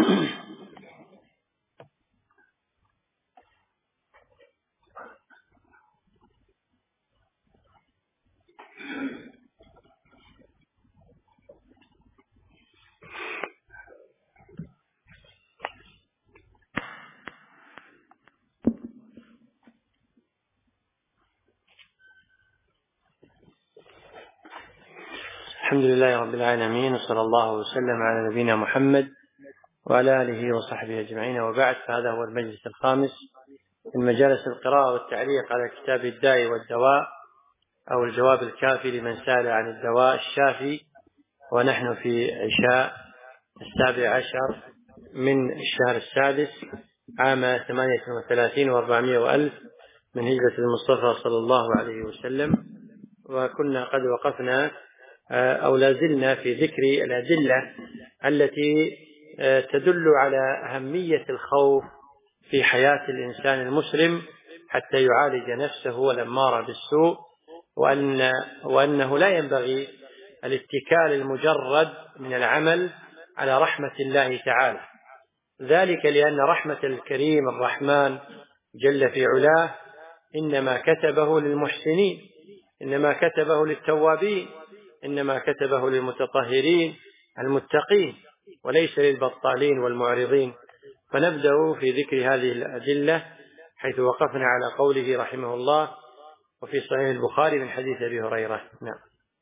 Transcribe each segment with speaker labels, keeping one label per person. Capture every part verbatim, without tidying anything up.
Speaker 1: الحمد لله رب العالمين، وصلى الله وسلم على نبينا محمد وعلى آله وصحبه أجمعين، وبعد. فهذا هو المجلس الخامس من مجالس القراءة والتعليق على كتاب الداء والدواء، أو الجواب الكافي لمن سأل عن الدواء الشافي، ونحن في عشاء السابع عشر من الشهر السادس عام ثمانية وثلاثين وأربعمائة وألف من هجرة المصطفى صلى الله عليه وسلم. وكنا قد وقفنا أو لازلنا في ذكر الأدلة التي تدل على أهمية الخوف في حياة الإنسان المسلم حتى يعالج نفسه والأمارة بالسوء، وأن وأنه لا ينبغي الاتكال المجرد من العمل على رحمة الله تعالى، ذلك لأن رحمة الكريم الرحمن جل في علاه إنما كتبه للمحسنين، إنما كتبه للتوابين، إنما كتبه للمتطهرين المتقين، وليس للبطالين والمعرضين. فنبدأ في ذكر هذه الأدلة حيث وقفنا على قوله رحمه الله: وفي صحيح البخاري من حديث أبي هريرة. نعم.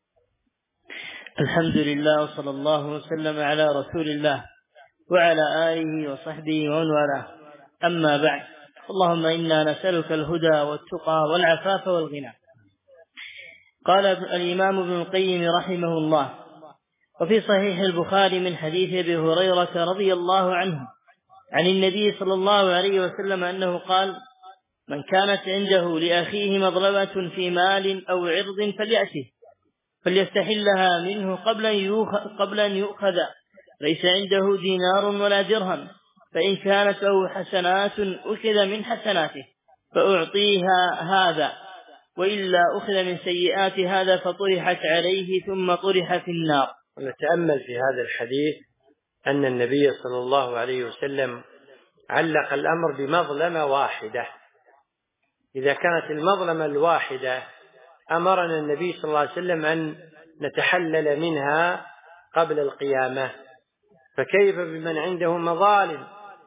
Speaker 2: الحمد لله، وصلى الله وسلم على رسول الله وعلى آله وصحبه ومن والاه. أما بعد، اللهم إنا نسألك الهدى والتقى والعفاف والغنى. قال الإمام ابن القيم رحمه الله: وفي صحيح البخاري من حديث أبي هريرة رضي الله عنه عن النبي صلى الله عليه وسلم أنه قال: من كانت عنده لأخيه مظلمة في مال أو عرض فليأته فليستحلها منه قبل أن يؤخذ، ليس عنده دينار ولا درهم، فإن كانت له حسنات أخذ من حسناته فأعطيها هذا، وإلا أخذ من سيئات هذا فطرحت عليه ثم طرح في النار.
Speaker 1: ونتأمل في هذا الحديث أن النبي صلى الله عليه وسلم علق الأمر بمظلمة واحدة. إذا كانت المظلمة الواحدة أمرنا النبي صلى الله عليه وسلم أن نتحلل منها قبل القيامة، فكيف بمن عنده مظالم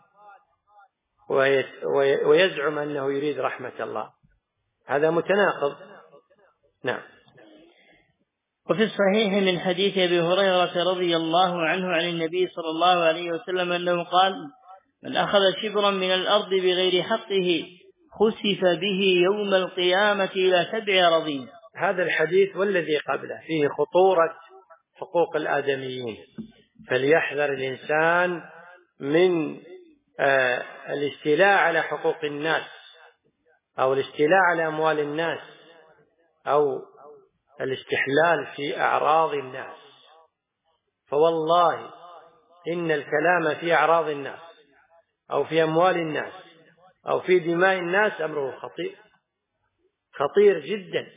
Speaker 1: ويزعم أنه يريد رحمة الله؟ هذا متناقض. نعم.
Speaker 2: وفي الصحيح من حديث أبي هريرة رضي الله عنه عن النبي صلى الله عليه وسلم أنه قال: من أخذ شبرا من الأرض بغير حقه خسف به يوم القيامة إلى سبع أراضين.
Speaker 1: هذا الحديث والذي قبله فيه خطورة حقوق الآدميين، فليحذر الإنسان من آه الاستيلاء على حقوق الناس، أو الاستيلاء على أموال الناس، أو الاستحلال في أعراض الناس. فوالله إن الكلام في أعراض الناس أو في أموال الناس أو في دماء الناس أمره خطير خطير جدا.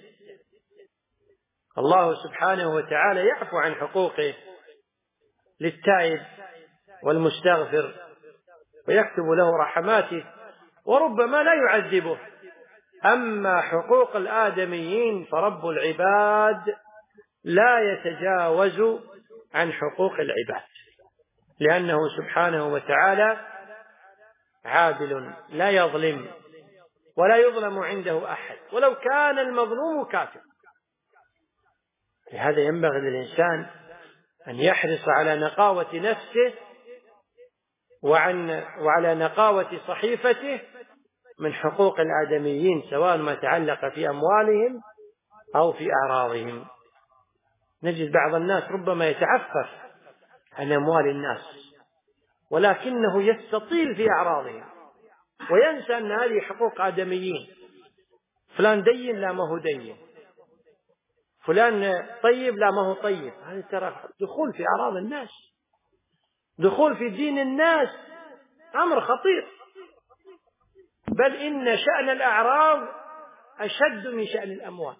Speaker 1: الله سبحانه وتعالى يعفو عن حقوقه للتائب والمستغفر ويكتب له رحماته، وربما لا يعذبه. أما حقوق الآدميين فرب العباد لا يتجاوز عن حقوق العباد، لأنه سبحانه وتعالى عادل لا يظلم ولا يظلم عنده أحد ولو كان المظلوم كافر. لهذا ينبغي للإنسان أن يحرص على نقاوة نفسه وعن وعلى نقاوة صحيفته من حقوق الآدميين، سواء ما تعلق في أموالهم أو في أعراضهم. نجد بعض الناس ربما يتعفف عن أموال الناس، ولكنه يستطيل في أعراضهم وينسى أن هذه حقوق آدميين. فلان دين لا ما هو دين، فلان طيب لا ما هو طيب. هذا ترى دخول في أعراض الناس، دخول في دين الناس، أمر خطير. بل إن شأن الأعراض أشد من شأن الأموال.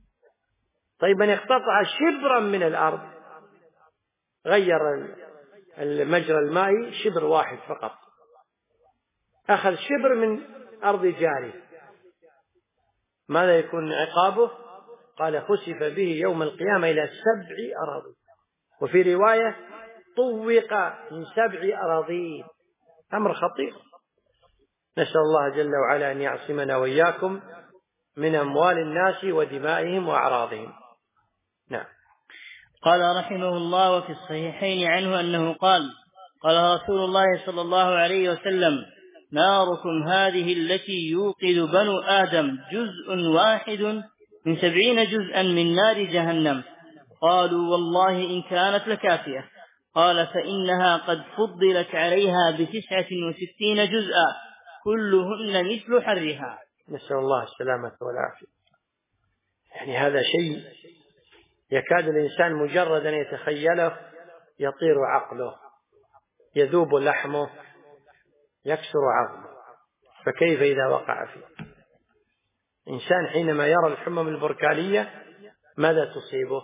Speaker 1: طيب من اقتطع شبرا من الأرض غير المجرى المائي شبر واحد فقط، أخذ شبر من أرض جاري، ماذا يكون عقابه؟ قال خسف به يوم القيامة إلى سبع أراضين، وفي رواية طوق من سبع أراضين. أمر خطير. نسأل الله جل وعلا أن يعصمنا وإياكم من أموال الناس ودمائهم وأعراضهم. نعم.
Speaker 2: قال رحمه الله: وفي الصحيحين عنه أنه قال: قال رسول الله صلى الله عليه وسلم: ناركم هذه التي يوقد بنو آدم جزء واحد من سبعين جزءا من نار جهنم. قالوا: والله إن كانت لكافية. قال: فإنها قد فضلت عليها بتسعة وستين جزءا كلهن مثل حرها.
Speaker 1: نسأل الله السلامة والعافية. يعني هذا شيء يكاد الإنسان مجرد أن يتخيله يطير عقله، يذوب لحمه، يكسر عظمه، فكيف إذا وقع فيه؟ إنسان حينما يرى الحمم البركانية ماذا تصيبه؟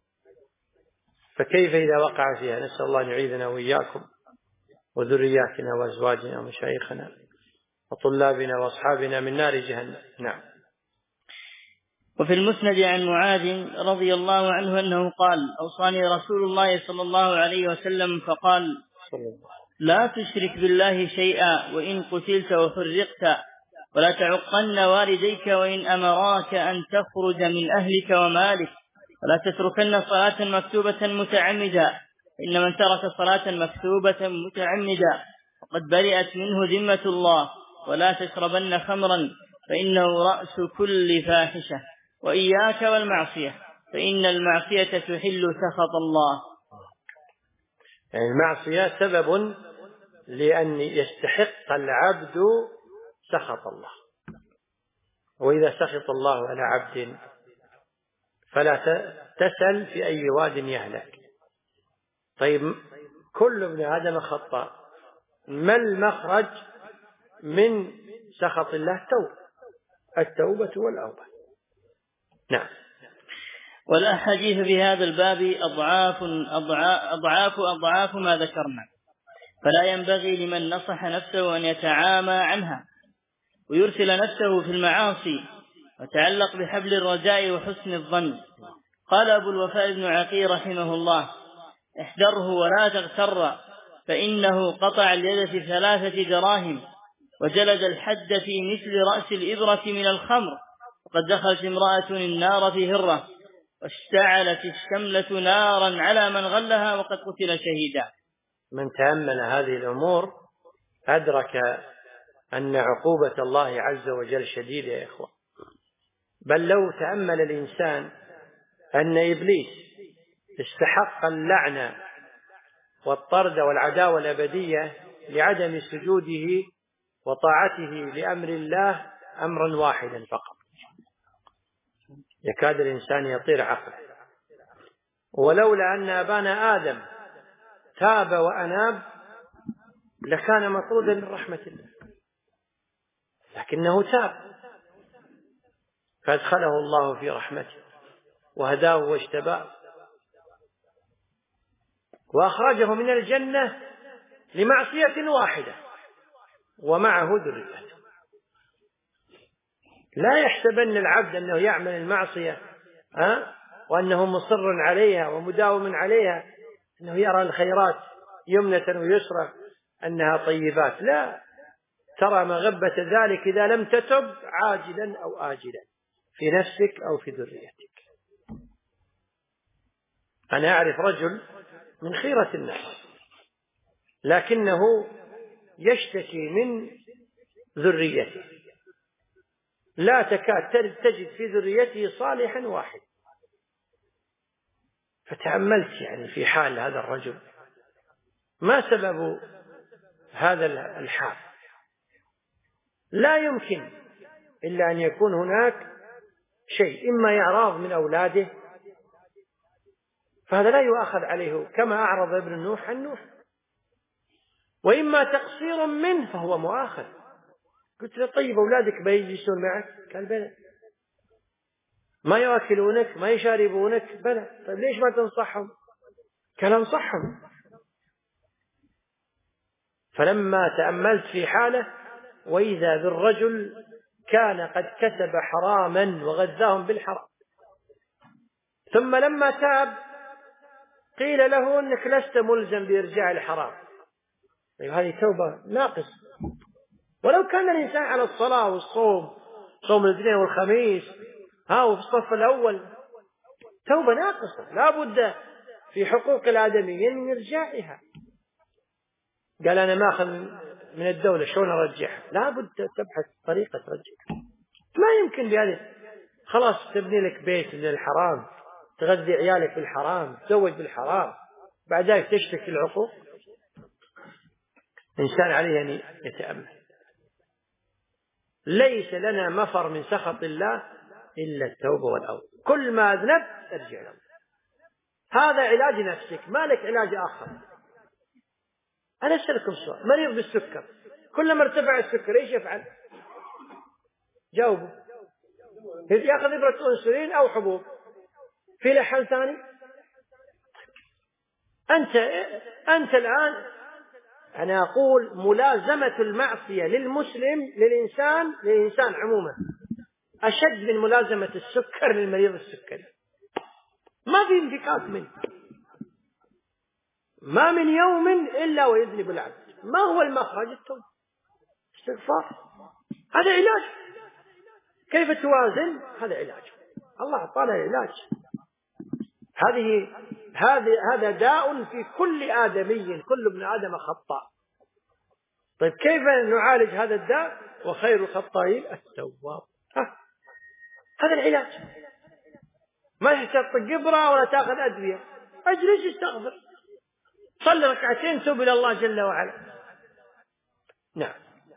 Speaker 1: فكيف إذا وقع فيها؟ نسأل الله أن يعيذنا وإياكم وذرياتنا وأزواجنا ومشايخنا وطلابنا وأصحابنا من نار جهنم. نعم.
Speaker 2: وفي المسند عن معاذ رضي الله عنه أنه قال: أوصاني رسول الله صلى الله عليه وسلم فقال: لا تشرك بالله شيئا وإن قتلت وفرقت، ولا تعقن والديك وإن أمراك أن تخرج من أهلك ومالك، ولا تتركن صلاة مكتوبة متعمدا، إن من ترك صلاة مكتوبة متعمدا وقد برئت منه ذمة الله، ولا تشربن خمرا فإنه رأس كل فاحشة، وإياك والمعصية فإن المعصية تحل سخط الله.
Speaker 1: يعني المعصية سبب لأن يستحق العبد سخط الله، وإذا سخط الله على عبد فلا تسل في أي واد يهلك. طيب كل ابن آدم خطاء، ما المخرج من سخط الله؟ توبة، التوبة والأوبة. نعم.
Speaker 2: والأحاديث في هذا الباب أضعاف أضعاف أضعاف ما ذكرنا، فلا ينبغي لمن نصح نفسه أن يتعامى عنها ويرسل نفسه في المعاصي وتعلق بحبل الرجاء وحسن الظن. قال أبو الوفاء بن عقيل رحمه الله: احذره ولا تغتر، فإنه قطع اليد في ثلاثة دراهم وجلد الحد في مثل رأس الإبرة من الخمر، وقد دخلت امرأة النار في هرة واشتعلت الشملة نارا على من غلها وقد قتل شهيدا.
Speaker 1: من تأمل هذه الأمور أدرك أن عقوبة الله عز وجل شديدة يا إخوة. بل لو تأمل الإنسان أن إبليس استحق اللعنة والطرد والعداوة الأبدية لعدم سجوده وطاعته لأمر الله أمرا واحدا فقط، يكاد الإنسان يطير عقله. ولولا أن أبانا آدم تاب وأناب لكان مطرودا من رحمة الله، لكنه تاب فأدخله الله في رحمته وهداه واشتباه وأخرجه من الجنة لمعصية واحدة ومعه ذريته. لا يحسبن العبد أنه يعمل المعصية أه؟ وأنه مصر عليها ومداوم عليها، أنه يرى الخيرات يمنة ويسرى أنها طيبات. لا، ترى مغبة ذلك إذا لم تتب عاجلا أو آجلا في نفسك أو في ذريتك. أنا أعرف رجل من خيرة الناس لكنه يشتكي من ذريته، لا تكاد تجد في ذريته صالحا واحد. فتأملت يعني في حال هذا الرجل، ما سبب هذا الحال؟ لا يمكن إلا أن يكون هناك شيء، إما إعراض من أولاده فهذا لا يؤخذ عليه كما أعرض ابن نوح عن نوح، وإما تقصير منه فهو مؤاخذ. قلت له: طيب أولادك بيجلسون معك؟ قال: بلى. ما يأكلونك ما يشاربونك؟ بلى. طيب ليش ما تنصحهم؟ قال: انصحهم. فلما تأملت في حاله وإذا بالرجل كان قد كسب حراما وغذاهم بالحرام، ثم لما تاب قيل له أنك لست ملزم بإرجاع الحرام. أيوة هذه توبة ناقصة. ولو كان الإنسان على الصلاة والصوم، صوم الاثنين والخميس، ها وفي الصف الأول، توبة ناقصة لا بد في حقوق الآدميين من إرجاعها. قال أنا ما أخذ من الدولة شلون أرجعها؟ لا بد تبحث طريقة ترجعها. ما يمكن بهذه خلاص تبني لك بيت للحرام، تغذي عيالك بالحرام، تزوج بالحرام، بعد ذلك تشتكي العقوق. الإنسان عليه أن يتأمل. ليس لنا مفر من سخط الله إلا التوبة والأوبة. كل ما أذنب ارجع له. هذا علاج نفسك، ما لك علاج آخر. أنا أسألكم سؤال، مريض بالسكر كلما ارتفع السكر إيش يفعل؟ جاوبوا. يأخذ إبرة أنسولين أو حبوب. في له حل ثاني؟ أنت أنت الآن أنا أقول ملازمة المعصية للمسلم للإنسان للإنسان عموما أشد من ملازمة السكر للمريض السكري. ما في انفكاك منه، ما من يوم إلا ويذنب العبد. ما هو المخرج؟ التوبة، استغفار. هذا علاج. كيف توازن؟ هذا علاج. الله أعطانا علاج. هذه هذه هذا داء في كل آدمي، كل ابن آدم خطاء. طيب كيف نعالج هذا الداء؟ وخير الخطائين التواب. هذا العلاج. ما يحتاج قبرة ولا تأخذ أدوية، اجلس استغفر، صلي ركعتين، توب إلى الله جل وعلا. نعم.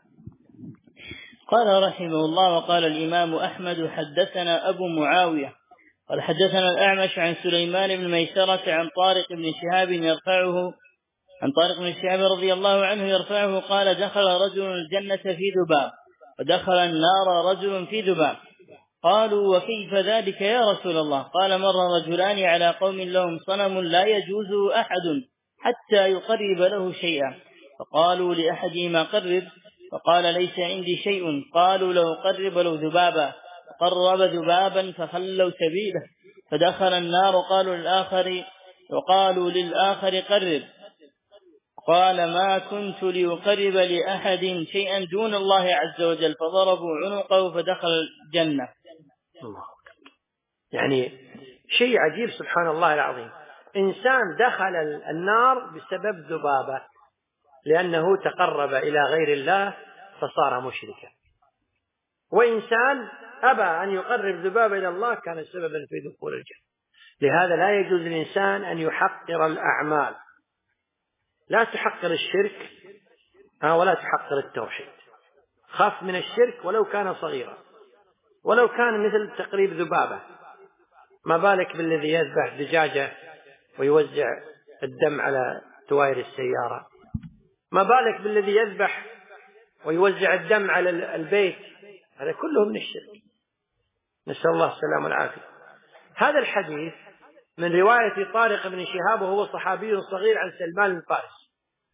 Speaker 2: قال رحمه الله: وقال الإمام أحمد حدثنا أبو معاوية قال حدثنا الأعمش عن سليمان بن ميسرة عن طارق بن شهاب يرفعه عن طارق بن شهاب رضي الله عنه يرفعه قال: دخل رجل الجنة في ذباب ودخل النار رجل في ذباب. قالوا: وكيف ذلك يا رسول الله؟ قال: مر رجلان على قوم لهم صنم لا يجوز أحد حتى يقرب له شيئا، فقالوا لأحدهما: قرب، فقال: ليس عندي شيء. قالوا: لو قرب له ذبابا، قرب ذبابا فخلوا سبيله، فدخل النار. قالوا للآخر وقالوا للآخر: قرب. قال: ما كنت لأقرب لأحد شيئا دون الله عز وجل، فضربوا عنقه فدخل الجنة.
Speaker 1: الله. يعني شيء عجيب، سبحان الله العظيم. إنسان دخل النار بسبب ذبابة لأنه تقرب إلى غير الله فصار مشركا، وإنسان أبى أن يقرب ذبابة إلى الله كان سببا في دخول الجنة. لهذا لا يجوز للإنسان أن يحقر الأعمال. لا تحقر الشرك ولا تحقر التوحيد. خاف من الشرك ولو كان صغيرا، ولو كان مثل تقريب ذبابة. ما بالك بالذي يذبح دجاجة ويوزع الدم على دوائر السيارة؟ ما بالك بالذي يذبح ويوزع الدم على البيت؟ هذا كله من الشرك. نسأل الله السلامة والعافية. هذا الحديث من رواية طارق بن شهاب وهو صحابي صغير عن سلمان الفارسي،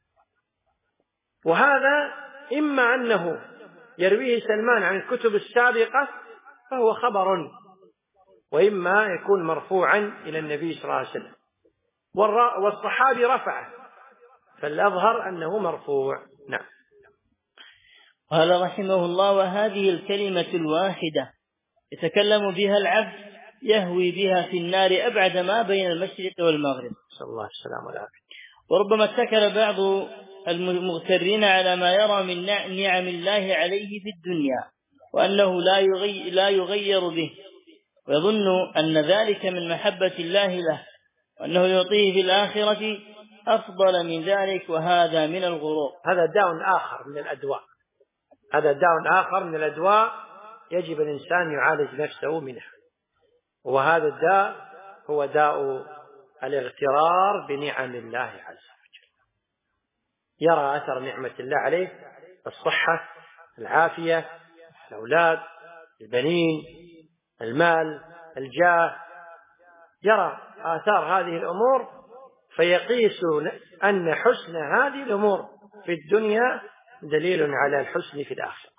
Speaker 1: وهذا إما أنه يرويه سلمان عن الكتب السابقة فهو خبر، وإما يكون مرفوعا إلى النبي صلى الله عليه وسلم، والصحابي رفعه، فالأظهر أنه مرفوع. نعم.
Speaker 2: قال رحمه الله: وهذه الكلمة الواحدة يتكلم بها العبد يهوي بها في النار أبعد ما بين المشرق والمغرب.
Speaker 1: صلى الله السلام والعافية.
Speaker 2: وربما اتكل بعض المغترين على ما يرى من نعم الله عليه في الدنيا وأنه لا يغير, لا يغير به، ويظن أن ذلك من محبة الله له، وأنه يعطيه في الآخرة أفضل من ذلك، وهذا من الغرور.
Speaker 1: هذا داء آخر من الأدواء. هذا داء آخر من الأدواء يجب الإنسان يعالج نفسه منها، وهذا الداء هو داء الاغترار بنعم الله عز وجل. يرى أثر نعمة الله عليه، الصحة، العافية، الأولاد، البنين، المال، الجاه، يرى آثار هذه الأمور فيقيس أن حسن هذه الأمور في الدنيا دليل على الحسن في الآخرة.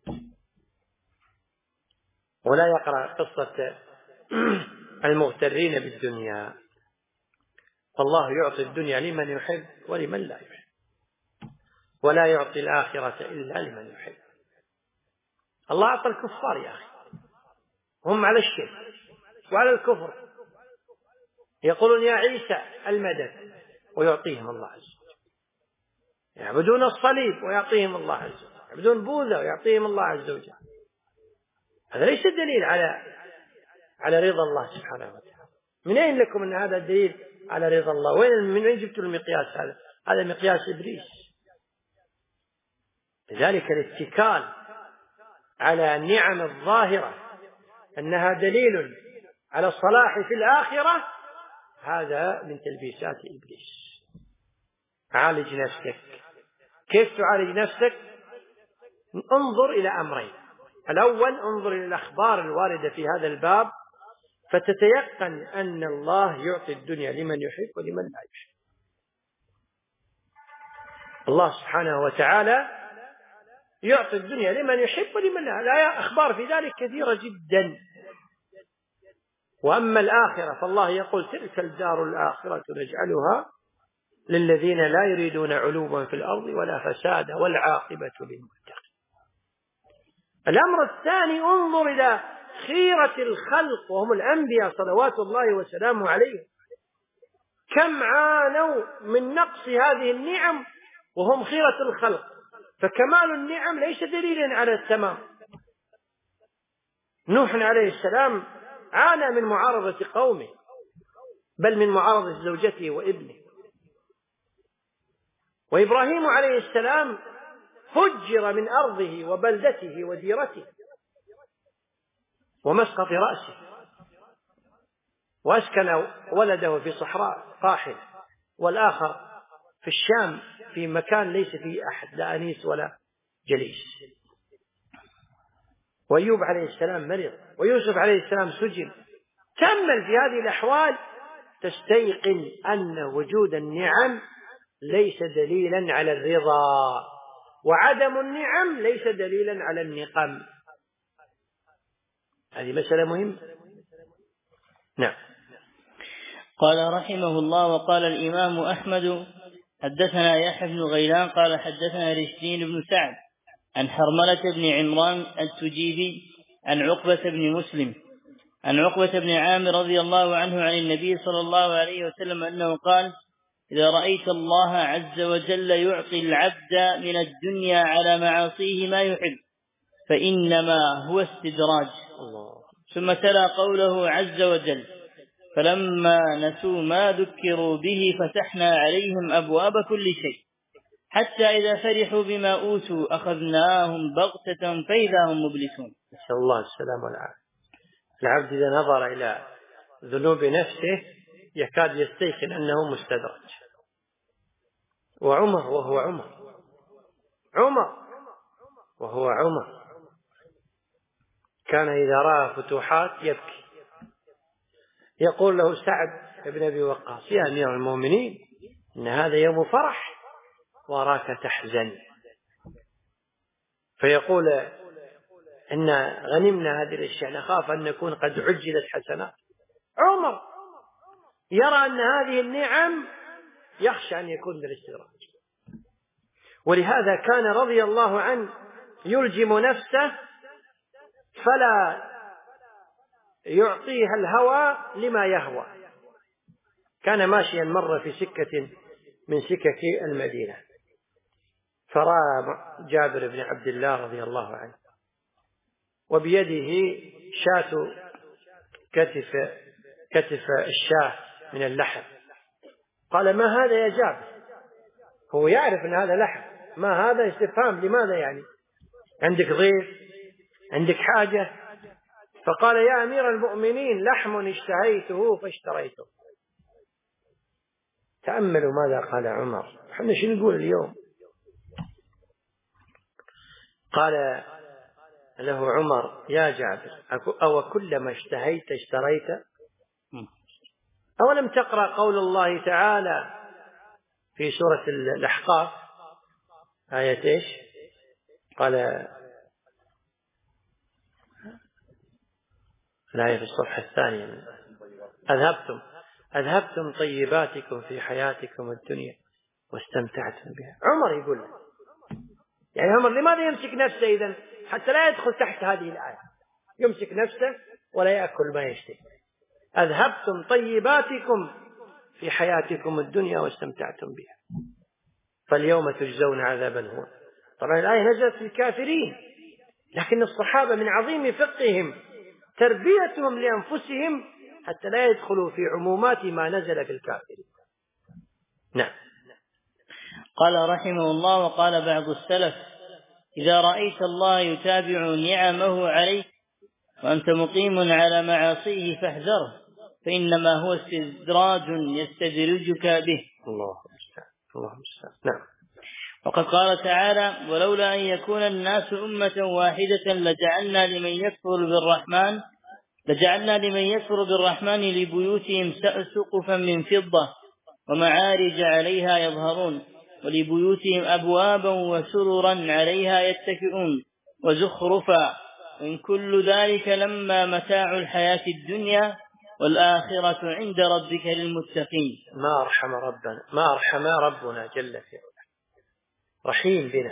Speaker 1: ولا يقرأ قصة المغترين بالدنيا، فالله يعطي الدنيا لمن يحب ولمن لا يحب، ولا يعطي الآخرة إلا لمن يحب. الله أعطى الكفار يا أخي، هم على الشرك وعلى الكفر، يقولون يا عيسى المدد ويعطيهم الله عز وجل، يعبدون الصليب ويعطيهم الله عز وجل، يعبدون بوذا ويعطيهم الله عز وجل. هذا ليس دليل على على رضا الله سبحانه وتعالى. من أين لكم أن هذا الدليل على رضا الله؟ وين من أين جبتوا المقياس هذا؟ هذا مقياس إبليس. لذلك الاتكال على النعم الظاهرة أنها دليل على الصلاح في الآخرة، هذا من تلبيسات إبليس. عالج نفسك. كيف تعالج نفسك؟ انظر إلى أمرين. الأول، انظر إلى الأخبار الواردة في هذا الباب فتتيقن أن الله يعطي الدنيا لمن يحب ولمن لا يحب. الله سبحانه وتعالى يعطي الدنيا لمن يحب ولمن لا. الآية أخبار في ذلك كثيرة جدا. وأما الآخرة فالله يقول تلك الدار الآخرة نجعلها للذين لا يريدون علوا في الأرض ولا فسادا والعاقبة للمتقين. الأمر الثاني، انظر إلى خيرة الخلق وهم الأنبياء صلوات الله وسلامه عليهم، كم عانوا من نقص هذه النعم وهم خيرة الخلق. فكمال النعم ليس دليلا على التمام. نوح عليه السلام عانى من معارضة قومه، بل من معارضة زوجته وابنه. وإبراهيم عليه السلام هجر من أرضه وبلدته وديرته ومسقط رأسه، وأسكن ولده في صحراء قاحلة، والآخر في الشام في مكان ليس فيه أحد، لا أنيس ولا جليس. وأيوب عليه السلام مرض، ويوسف عليه السلام سجن. تأمل في هذه الأحوال تستيقن أن وجود النعم ليس دليلا على الرضا، وعدم النعم ليس دليلا على النقم. هذه مسألة مهمة. نعم.
Speaker 2: قال رحمه الله: وقال الإمام أحمد حدثنا يحيى بن غيلان قال حدثنا رشدين بن سعد عن حرملة بن عمران التجيبي عن عقبة بن مسلم عن عقبة بن عامر رضي الله عنه عن النبي صلى الله عليه وسلم أنه قال: إذا رأيت الله عز وجل يعطي العبد من الدنيا على معاصيه ما يحب فإنما هو استدراج.
Speaker 1: الله.
Speaker 2: ثم تلا قوله عز وجل: فلما نسوا ما ذكروا به فتحنا عليهم أبواب كل شيء حتى إذا فرحوا بما أوتوا أخذناهم بغتة فإذا هم مبلسون.
Speaker 1: نسأل الله السلامة والعافية. العبد إذا نظر إلى ذنوب نفسه يكاد يستيقن أنه مستدرج. وعمر وهو عمر عمر وهو عمر كان إذا رأى فتوحات يبكي. يقول له سعد بن أبي وقاص: يا أمير المؤمنين، إن هذا يوم فرح وراك تحزن. فيقول: إن غنمنا هذه الأشياء نخاف أن نكون قد عجلت حسنات. عمر يرى أن هذه النعم يخشى أن يكون بالاستدراج، ولهذا كان رضي الله عنه يلجم نفسه فلا يعطيها الهوى لما يهوى. كان ماشيا مر في سكة من سكك المدينة، فرأى جابر بن عبد الله رضي الله عنه وبيده شاة كتف كتف الشاة من اللحم. قال: ما هذا يا جابر؟ هو يعرف أن هذا لحم. ما هذا؟ استفهام. لماذا يعني؟ عندك ضيف؟ عندك حاجة؟ فقال: يا أمير المؤمنين، لحم اشتهيته فاشتريته. تأملوا ماذا قال عمر. احنا شو نقول اليوم؟ قال له عمر: يا جابر، أو كلما اشتهيت اشتريت؟ أولم تقرأ قول الله تعالى في سورة الأحقاف: آية إيش؟ قال الآية في الصفحة الثانية: أذهبتم أذهبتم طيباتكم في حياتكم الدنيا واستمتعتم بها. عمر يقول له، يعني عمر لماذا يمسك نفسه إذن حتى لا يدخل تحت هذه الآية؟ يمسك نفسه ولا يأكل ما يشتهي. أذهبتم طيباتكم في حياتكم الدنيا واستمتعتم بها فاليوم تجزون عذاب الهون. طبعا الآية نزلت في الكافرين، لكن الصحابة من عظيم فقههم تربيتهم لأنفسهم حتى لا يدخلوا في عمومات ما نزل في الكافرين. نعم.
Speaker 2: قال رحمه الله: وقال بعض السلف: إذا رأيت الله يتابع نعمه عليك وأنت مقيم على معاصيه فاحذره، فإنما هو استدراج يستدرجك به.
Speaker 1: الله المستعان. الله المستعان. نعم.
Speaker 2: وقد قال تعالى: ولولا أن يكون الناس أمة واحدة لجعلنا لمن يكفر بالرحمن لجعلنا لمن يكفر بالرحمن لبيوتهم سقفا من فضة ومعارج عليها يظهرون ولبيوتهم أبوابا وسررا عليها يتكئون وزخرفا، وإن كل ذلك لما متاع الحياة الدنيا والآخرة عند ربك للمتقين.
Speaker 1: ما أرحم ربنا ما أرحم ربنا جل في علاه، رحيم بنا.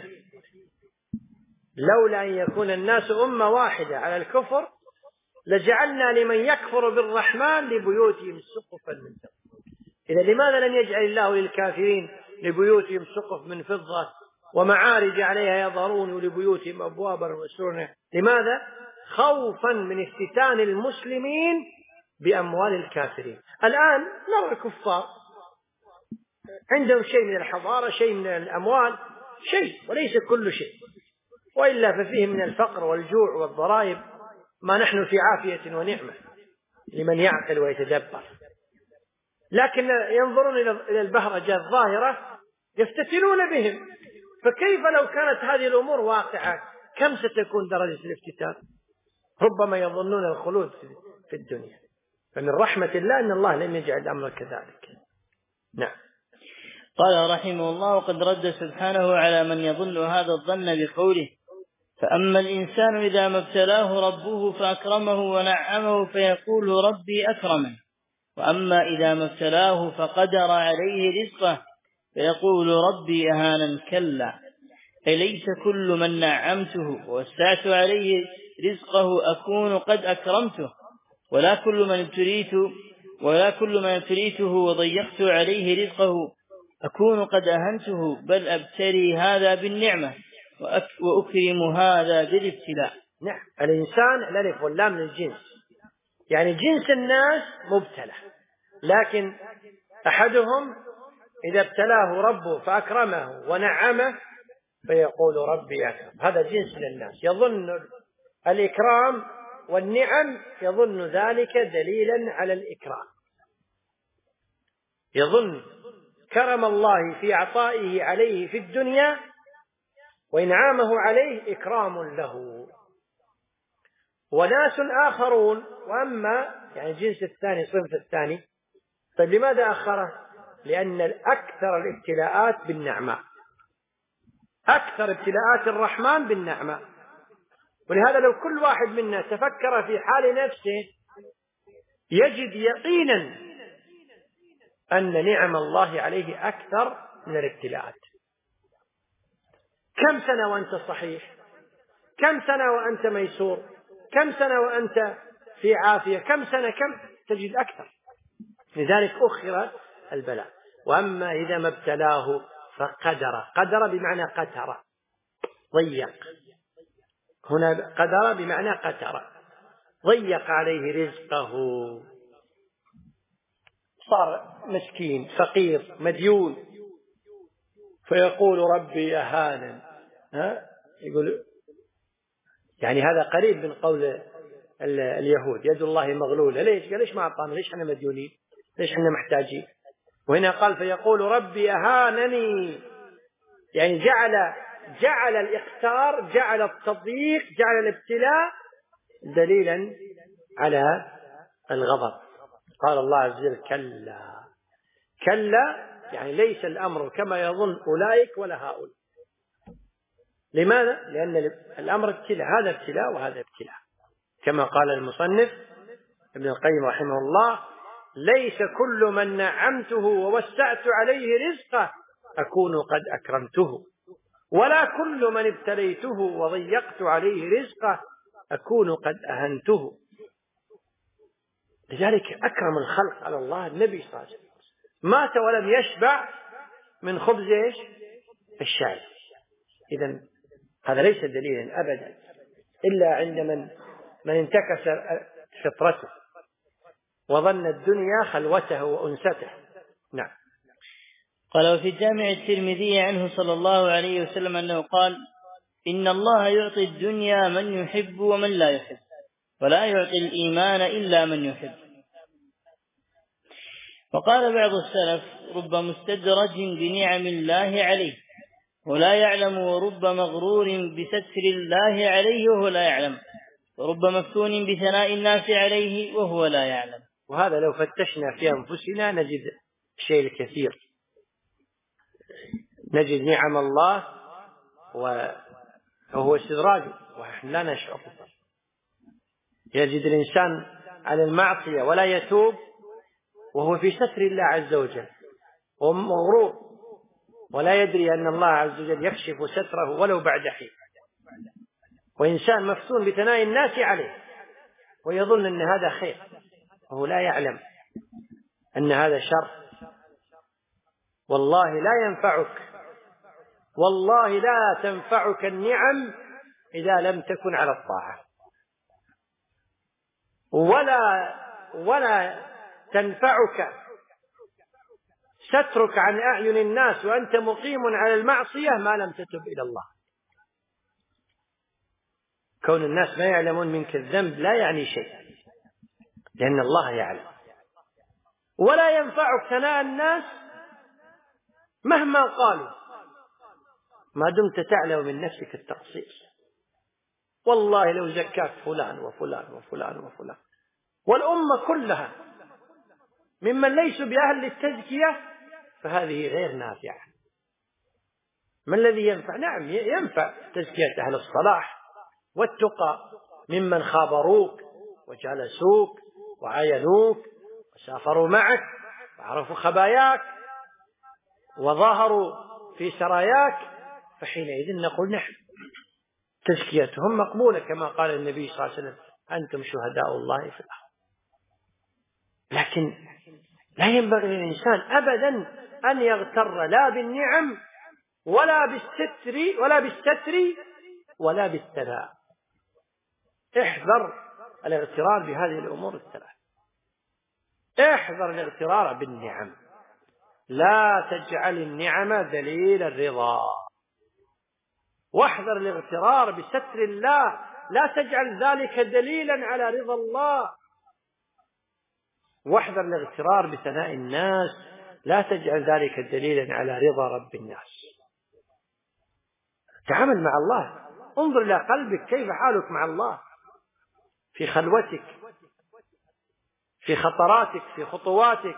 Speaker 1: لولا أن يكون الناس أمة واحدة على الكفر لجعلنا لمن يكفر بالرحمن لبيوتهم سقفا من فضة. إذا لماذا لم يجعل الله للكافرين لبيوتهم سقف من فضة ومعارج عليها يظهرون ولبيوتهم أبوابا وسررا؟ لماذا؟ خوفا من افتتان المسلمين بأموال الكافرين. الآن نرى الكفار عندهم شيء من الحضارة، شيء من الأموال، شيء وليس كل شيء، وإلا ففيه من الفقر والجوع والضرائب ما نحن في عافية ونعمة لمن يعقل ويتدبر. لكن ينظرون إلى البهرجة الظاهرة يفتتنون بهم. فكيف لو كانت هذه الأمور واقعة كم ستكون درجة الافتتان؟ ربما يظنون الخلود في الدنيا. فمن رحمة الله أن الله لم يجعل الأمر كذلك. نعم.
Speaker 2: قال رحمه الله: وقد رد سبحانه على من يظن هذا الظن بقوله: فأما الإنسان إذا ما ابتلاه ربه فأكرمه ونعمه فيقول ربي أكرمن، وأما إذا ما ابتلاه فقدر عليه رزقه فيقول ربي أهانن. كلا، أليس كل من نعمته ووسعت عليه رزقه أكون قد أكرمته، ولا كل من ابتليت ولا كل من ابتليته وضيقت عليه رزقه أكون قد أهنته، بل أبتلي هذا بالنعمة وأكرم هذا بالابتلاء.
Speaker 1: نعم. الإنسان الألف واللام للجنس، يعني جنس الناس مبتلى، لكن أحدهم إذا ابتلاه ربه فأكرمه ونعمه فيقول ربي أكرم. هذا جنس للناس، يظن الإكرام والنعم يظن ذلك دليلا على الإكرام، يظن كرم الله في عطائه عليه في الدنيا وإنعامه عليه إكرام له. وناس آخرون، وأما يعني الجنس الثاني صنف الثاني، طيب لماذا أخره؟ لأن أكثر الابتلاءات بالنعمة، أكثر ابتلاءات الرحمن بالنعمة. ولهذا لو كل واحد منا تفكر في حال نفسه يجد يقينا أن نعم الله عليه أكثر من الابتلاءات. كم سنة وأنت صحيح؟ كم سنة وأنت ميسور؟ كم سنة وأنت في عافية؟ كم سنة كم تجد أكثر؟ لذلك أخر البلاء. وأما إذا ما ابتلاه فقدر، قدر بمعنى قتر، ضيق، هنا قدر بمعنى قتر، ضيق عليه رزقه، صار مسكين فقير مديون، فيقول ربي أهانن. ها؟ يقول يعني هذا قريب من قول اليهود يد الله مغلولة. ليش؟ قال ليش ما أعطانا؟ ليش احنا مديونين؟ ليش احنا محتاجين؟ وهنا قال فيقول ربي أهانني، يعني جعل جعل الإخسار، جعل التضييق، جعل الابتلاء دليلا على الغضب. قال الله عز وجل كلا كلا، يعني ليس الأمر كما يظن أولئك ولا هؤلاء. لماذا؟ لأن الأمر ابتلاء، هذا ابتلاء وهذا ابتلاء، كما قال المصنف ابن القيم رحمه الله: ليس كل من نعمته ووسعت عليه رزقه أكون قد أكرمته، ولا كل من ابتليته وضيقت عليه رزقه أكون قد أهنته. لذلك أكرم الخلق على الله النبي صلى الله عليه وسلم، مات ولم يشبع من خبز إيش؟ الشعير. إذن هذا ليس دليلا أبدا إلا عند من من انتكس فطرته وظن الدنيا خلوته وأنسته. نعم.
Speaker 2: قال: وفي الجامع الترمذي عنه صلى الله عليه وسلم أنه قال: إن الله يعطي الدنيا من يحب ومن لا يحب، ولا يعطي الإيمان إلا من يحب. وقال بعض السلف: رب مستدرج بنعم الله عليه ولا يعلم، ورب مغرور بستر الله عليه وهو لا يعلم، ورب مفتون بثناء الناس عليه وهو لا يعلم.
Speaker 1: وهذا لو فتشنا في أنفسنا نجد شيء الكثير، نجد نعم الله وهو استدراج ونحن لا نشعر. يجد الإنسان على المعصية ولا يتوب وهو في ستر الله عز وجل، ومغرور ولا يدري أن الله عز وجل يكشف ستره ولو بعد حين. وإنسان مفتون بثناء الناس عليه ويظن أن هذا خير وهو لا يعلم أن هذا شر. والله لا ينفعك، والله لا تنفعك النعم إذا لم تكن على الطاعة، ولا ولا تنفعك سترك عن أعين الناس وأنت مقيم على المعصية ما لم تتب إلى الله. كون الناس ما يعلمون منك الذنب لا يعني شيء، لأن الله يعلم. ولا ينفعك ثناء الناس مهما قالوا ما دمت تعلم من نفسك التقصير. والله لو زكاك فلان وفلان وفلان وفلان والأمة كلها ممن ليسوا بأهل للتزكية فهذه غير نافعة. ما الذي ينفع؟ نعم ينفع تزكية أهل الصلاح والتقى ممن خابروك وجلسوك وعاينوك وسافروا معك وعرفوا خباياك وظاهروا في سراياك، فحينئذ نقول نحن تزكيتهم مقبولة كما قال النبي صلى الله عليه وسلم: أنتم شهداء الله في الأرض. لكن لا ينبغي للإنسان أبدا أن يغتر لا بالنعم ولا بالستر ولا بالستر ولا بالثناء. احذر الاغترار بهذه الأمور الثلاث. احذر الاغترار بالنعم، لا تجعل النعم دليل الرضا، واحذر الاغترار بستر الله، لا تجعل ذلك دليلا على رضا الله، واحذر الاغترار بثناء الناس، لا تجعل ذلك دليلا على رضا رب الناس. تعامل مع الله، انظر إلى قلبك كيف حالك مع الله في خلوتك، في خطراتك، في خطواتك.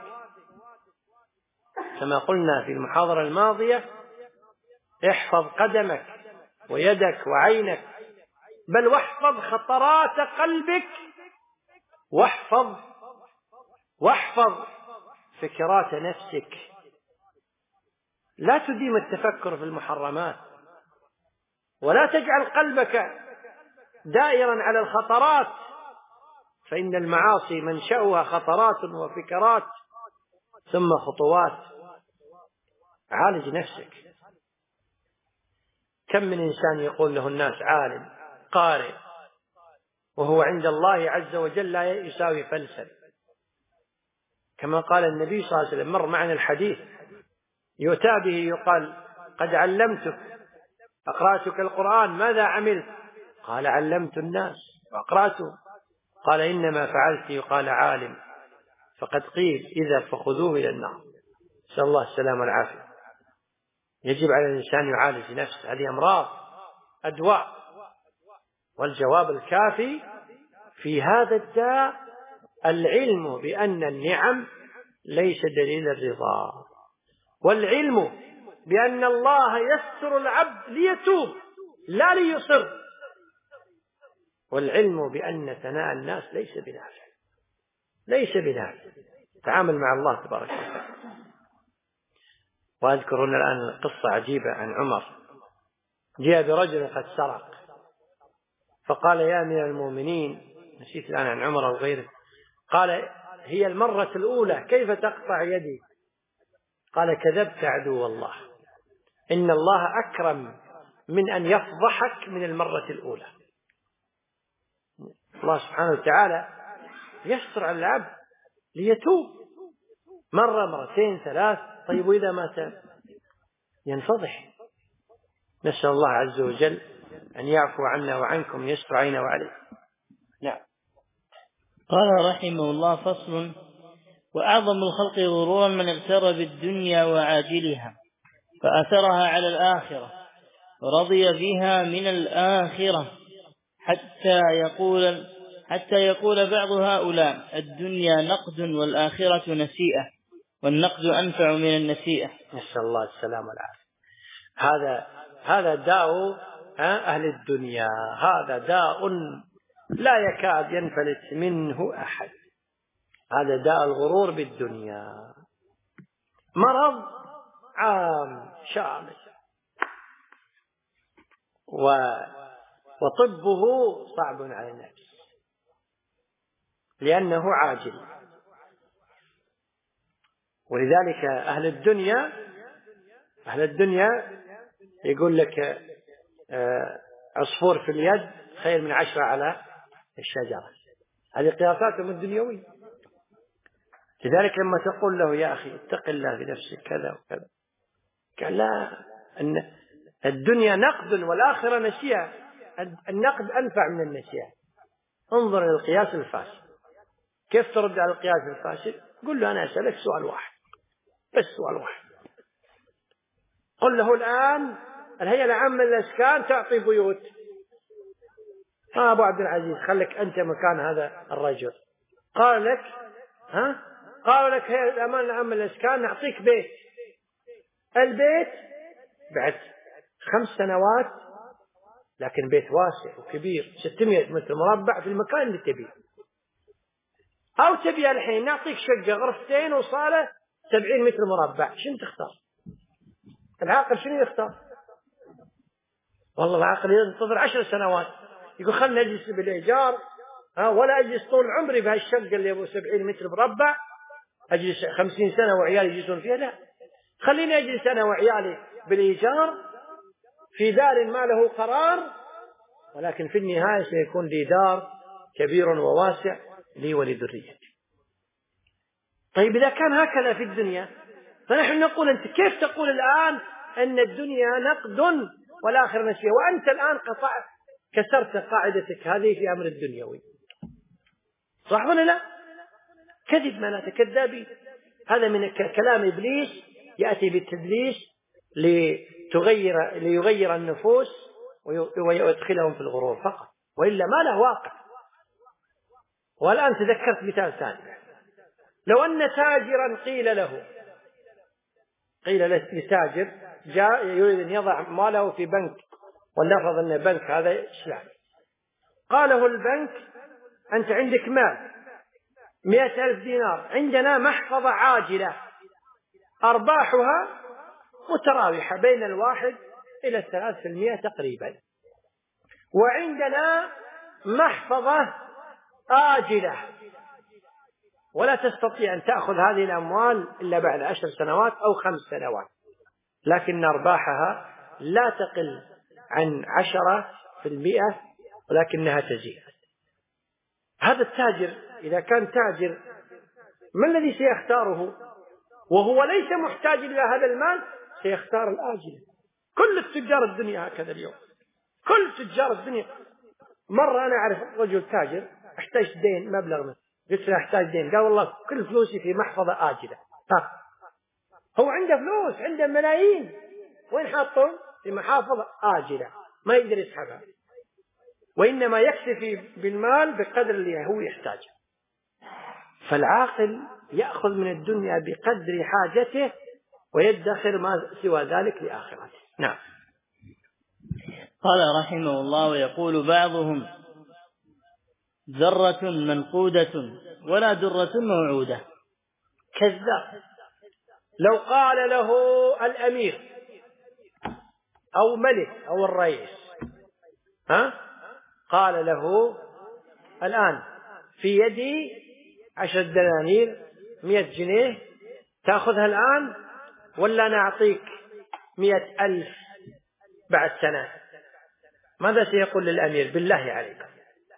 Speaker 1: كما قلنا في المحاضرة الماضية: احفظ قدمك ويدك وعينك، بل واحفظ خطرات قلبك، واحفظ واحفظ فكرات نفسك. لا تديم التفكر في المحرمات، ولا تجعل قلبك دائرا على الخطرات، فإن المعاصي منشأها خطرات وفكرات ثم خطوات. عالج نفسك. كم من إنسان يقول له الناس عالم قارئ وهو عند الله عز وجل لا يساوي فلسا، كما قال النبي صلى الله عليه وسلم. مر معنا الحديث يؤتى به يقال: قد علمتك، أقرأتك القرآن، ماذا عملت؟ قال: علمت الناس وأقرأته. قال: إنما فعلت. يقال: عالم. فقد قيل: إذا فخذوه إلى النار. نسأل الله السلامة والعافية. يجب على الإنسان يعالج نفسه، هذه أمراض أدواء. والجواب الكافي في هذا الداء العلم بأن النعم ليس دليل الرضا، والعلم بأن الله يستر العبد ليتوب، لا ليصر. والعلم بأن ثناء الناس ليس بنافع، ليس بنافع. تعامل مع الله تبارك وتعالى. وأذكر هنا الآن قصة عجيبة عن عمر. جاء برجل قد سرق فقال يا أمير المؤمنين، نسيت الآن عن عمر أو غيره، قال هي المرة الأولى كيف تقطع يدي؟ قال كذبت عدو الله، إن الله أكرم من أن يفضحك من المرة الأولى. الله سبحانه وتعالى يستر على العبد ليتوب مرة مرتين ثلاث. طيب وإذا ما تاب ينفضح. نسأل الله عز وجل أن يعفو عنا وعنكم، يستر علينا وعليه. نعم.
Speaker 2: قال رحمه الله: فصل: وأعظم الخلق غرورا من اغتر بالدنيا وعاجلها فأثرها على الآخرة ورضي بها من الآخرة، حتى يقول حتى يقول بعض هؤلاء: الدنيا نقد والآخرة نسيئة، والنقد أنفع من النسيئة.
Speaker 1: نسأل الله السلامة والعافية. هذا هذا داء أهل الدنيا، هذا داء لا يكاد ينفلت منه أحد. هذا داء الغرور بالدنيا، مرض عام شامل، وطبه صعب على النفس لأنه عاجل. ولذلك أهل الدنيا أهل الدنيا يقول لك عصفور في اليد خير من عشرة على الشجرة. هذه قياساتهم الدنيوية. لذلك لما تقول له يا أخي اتق الله بنفسك كذا وكذا، قال لا، أن الدنيا نقد والآخرة نسيئة. النقد أنفع من النسيئة. انظر إلى القياس الفاسد. كيف ترد على القياس الفاسد؟ قل له أنا أسألك سؤال واحد بس، سؤال واحد. قل له الآن الهيئة العامة للإسكان تعطي بيوت، ها أبو عبد العزيز خلك أنت مكان هذا الرجل، قال لك ها قالوا لك هيئة الأمان العامة للإسكان نعطيك بيت. البيت بعد خمس سنوات لكن بيت واسع وكبير ستمائة متر مربع في المكان اللي تبيه، أو تبي الحين نعطيك شقة غرفتين وصالة سبعين متر مربع، شنو تختار؟ العاقل شنو يختار؟ والله العاقل ينتظر عشر سنوات يقول خلنا أجلس بالإيجار، ها ولا أجلس طول عمري بهالشقة اللي أبو سبعين متر مربع، أجلس خمسين سنة وعيالي يجلسون فيها. لا، خليني أجلس أنا وعيالي بالإيجار في دار ما له قرار، ولكن في النهاية سيكون لي دار كبير وواسع لي ولذريتي. طيب إذا كان هكذا في الدنيا، فنحن نقول أنت كيف تقول الآن أن الدنيا نقد والآخرة نسيئة، وأنت الآن قطعت كسرت قاعدتك هذه في أمر الدنيوي؟ صح ولا لا؟ كذب معناته كذابين. هذا من كلام إبليس يأتي بالتدليس لتغير ليغير النفوس ويدخلهم في الغرور فقط، وإلا ما له واقع. والآن تذكرت مثال ثاني. لو أن تاجرا قيل له قيل لتاجر جاء يريد أن يضع ماله في بنك، ولنفرض أن بنك هذا إسلامي، قاله البنك أنت عندك مال مئة ألف دينار، عندنا محفظة عاجلة أرباحها متراوحة بين الواحد إلى الثلاث في المئة تقريبا، وعندنا محفظة آجلة ولا تستطيع أن تأخذ هذه الأموال إلا بعد عشر سنوات أو خمس سنوات، لكن أرباحها لا تقل عن عشرة في المئة ولكنها تزيد. هذا التاجر إذا كان تاجر ما الذي سيختاره وهو ليس محتاج إلى هذا المال؟ سيختار الآجل. كل التجار الدنيا هكذا اليوم، كل تجار الدنيا. مرة أنا أعرف رجل تاجر احتاج دين مبلغ منه، قلت له احتاج دين، قال والله كل فلوسي في محفظة آجلة. ها هو عنده فلوس، عنده ملايين، وين حاطهم؟ في محافظة آجلة ما يقدر يسحبها، وإنما يكتفي بالمال بقدر اللي هو يحتاجه. فالعاقل يأخذ من الدنيا بقدر حاجته ويدخر ما سوى ذلك لآخرته. نعم.
Speaker 2: قال رحمه الله: ويقول بعضهم: ذرة منقودة ولا درة موعودة.
Speaker 1: كذاب. لو قال له الأمير أو ملك أو الرئيس، ها قال له: الآن في يدي عشر دنانير مئة جنيه، تأخذها الآن ولا نعطيك مئة ألف بعد سنة؟ ماذا سيقول للأمير؟ بالله عليكم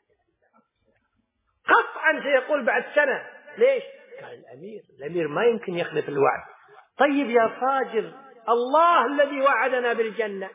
Speaker 1: قطعا سيقول بعد سنة. ليش؟ قال الأمير الأمير ما يمكن يخلف الوعد. طيب يا فاجر، الله الذي وعدنا بالجنة،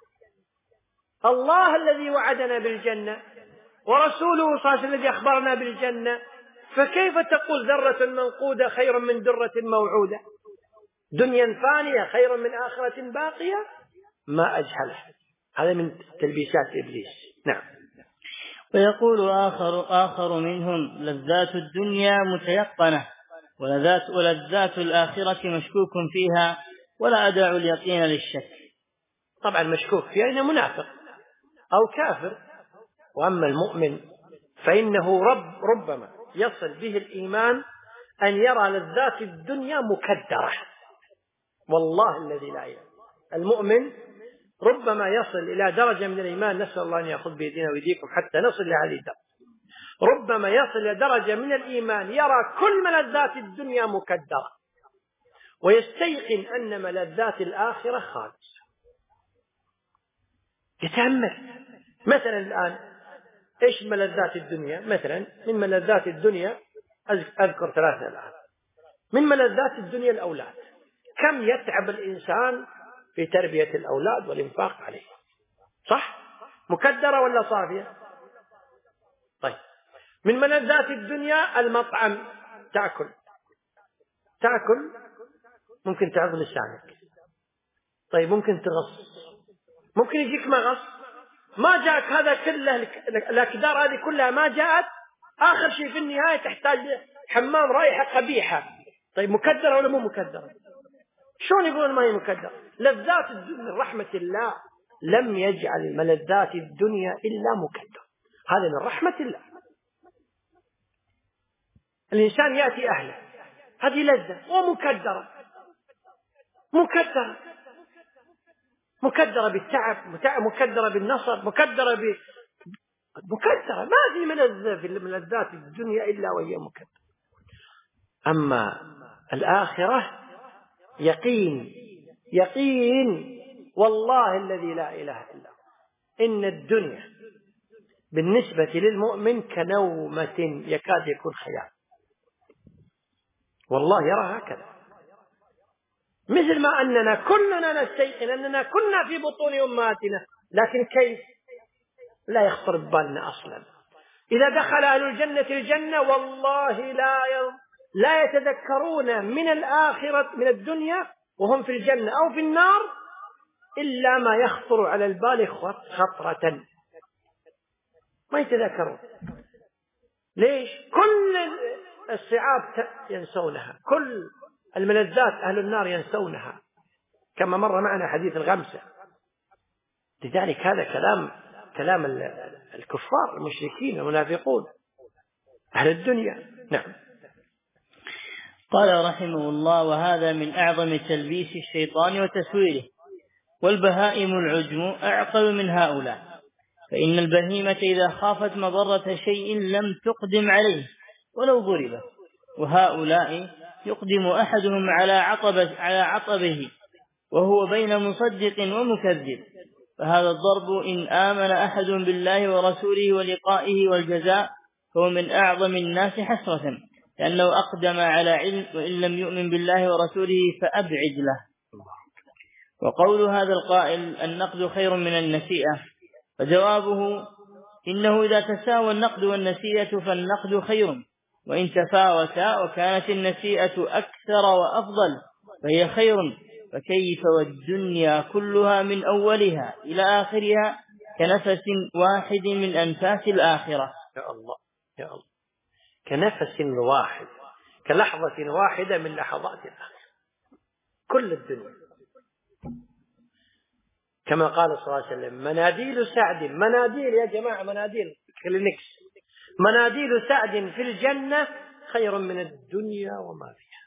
Speaker 1: الله الذي وعدنا بالجنة ورسوله صلى الله عليه وسلم الذي أخبرنا بالجنة، فكيف تقول ذرة منقودة خير من درة موعودة؟ دنيا فانية خير من آخرة باقية؟ ما أجهله. هذا من تلبيسات إبليس. نعم.
Speaker 2: ويقول آخر, آخر منهم: لذات الدنيا متيقنة ولذات, ولذات الآخرة مشكوك فيها ولا أدع اليقين للشك.
Speaker 1: طبعا مشكوك فيها إنه منافق أو كافر. وأما المؤمن فإنه رب ربما يصل به الإيمان أن يرى لذات الدنيا مكدرة. والله الذي لا إله. المؤمن ربما يصل إلى درجة من الإيمان، نسأل الله أن يأخذ بيدينا ويديكم حتى نصل لهذه الدرجة، ربما يصل إلى درجة من الإيمان يرى كل ملذات الدنيا مكدرة ويستيقن أن ملذات الآخرة خالصة. يتأمل مثلا الآن إيش ملذات الدنيا؟ مثلا من ملذات الدنيا أذكر ثلاثة الآن. من ملذات الدنيا الأولاد. كم يتعب الإنسان في تربية الأولاد والإنفاق عليه، صح؟ مكدرة ولا صافية؟ طيب من ملذات الدنيا المطعم، تأكل تأكل ممكن تعض لسانك، طيب ممكن تغص، ممكن يجيك مغص، ما جاءك هذا كله، الأكدار هذه كلها ما جاءت، آخر شيء في النهاية تحتاج حمام رائحة قبيحة. طيب مكدرة ولا مو مكدرة؟ شلون يقولون ما هي مكدرة؟ لذات الدنيا من رحمة الله لم يجعل ملذات الدنيا إلا مكدرة، هذا من رحمة الله. الإنسان يأتي أهله، هذه لذة ومكدرة، مكدرة مكدرة بالتعب، مكدرة بالنصر، مكدرة ب... مكدرة، ما في ملذة في ملذات الدنيا إلا وهي مكدرة. أما الآخرة يقين يقين والله الذي لا إله إلا هو إن الدنيا بالنسبة للمؤمن كنومة يكاد يكون خيال. والله يرى هكذا، مثل ما أننا كلنا نستيقن أننا كنا في بطون أمهاتنا، لكن كيف لا يخطر ببالنا أصلا. إذا دخل أهل الجنة الجنة والله لا لا يتذكرون من الآخرة من الدنيا وهم في الجنة أو في النار إلا ما يخطر على البال خطرة، ما يتذكرون. ليش؟ كل الصعاب ينسونها، كل الملذات أهل النار ينسونها، كما مر معنا حديث الغمسة. لذلك هذا كلام كلام الكفار المشركين المنافقون أهل الدنيا. نعم.
Speaker 2: قال رحمه الله: وهذا من أعظم تلبيس الشيطان وتسويره. والبهائم العجم أعقل من هؤلاء، فإن البهيمة إذا خافت مضرة شيء لم تقدم عليه ولو ضربت، وهؤلاء يقدم أحدهم على عطبه, على عطبه وهو بين مصدق ومكذب، فهذا الضرب إن آمن أحد بالله ورسوله ولقائه والجزاء فهو من أعظم الناس حسرة، لأنه أقدم على علم، وإن لم يؤمن بالله ورسوله فأبعد له. وقول هذا القائل: النقد خير من النسيئة، فجوابه: إنه إذا تساوى النقد والنسيئة فالنقد خير، وإن تفاوتا وكانت النسيئة أكثر وأفضل فهي خير، فكيف والدنيا كلها من أولها إلى آخرها كنفس واحد من أنفاس الآخرة.
Speaker 1: يا الله يا الله، كنفس واحد، كلحظة واحدة من لحظات الآخرة. كل الدنيا كما قال صلى الله عليه وسلم: مناديل سعد، مناديل يا جماعة، مناديل كلينكس، مناديل سعد في الجنة خير من الدنيا وما فيها.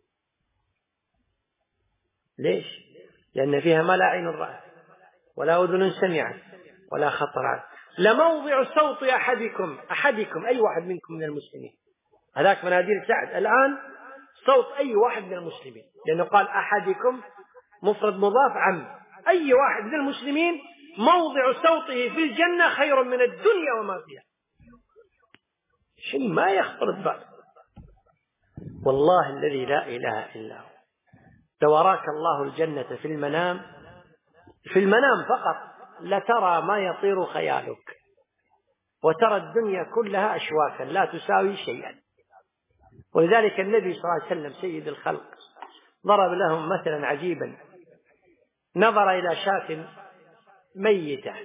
Speaker 1: ليش؟ لأن فيها ما لا عين رأت ولا أذن سمعت ولا خطر على لموضع صوت أحدكم، أحدكم أي واحد منكم من المسلمين. هذاك مناديل سعد، الآن صوت أي واحد من المسلمين، لأنه قال أحدكم مفرد مضاف عم، أي واحد من المسلمين موضع صوته في الجنة خير من الدنيا وما فيها. شيء ما يخطر ببال. والله الذي لا إله إلا هو، لو أراك الله الجنة في المنام، في المنام فقط، لترى ما يطير خيالك، وترى الدنيا كلها أشواكا لا تساوي شيئا. ولذلك النبي صلى الله عليه وسلم سيد الخلق ضرب لهم مثلا عجيبا. نظر إلى شاة ميتة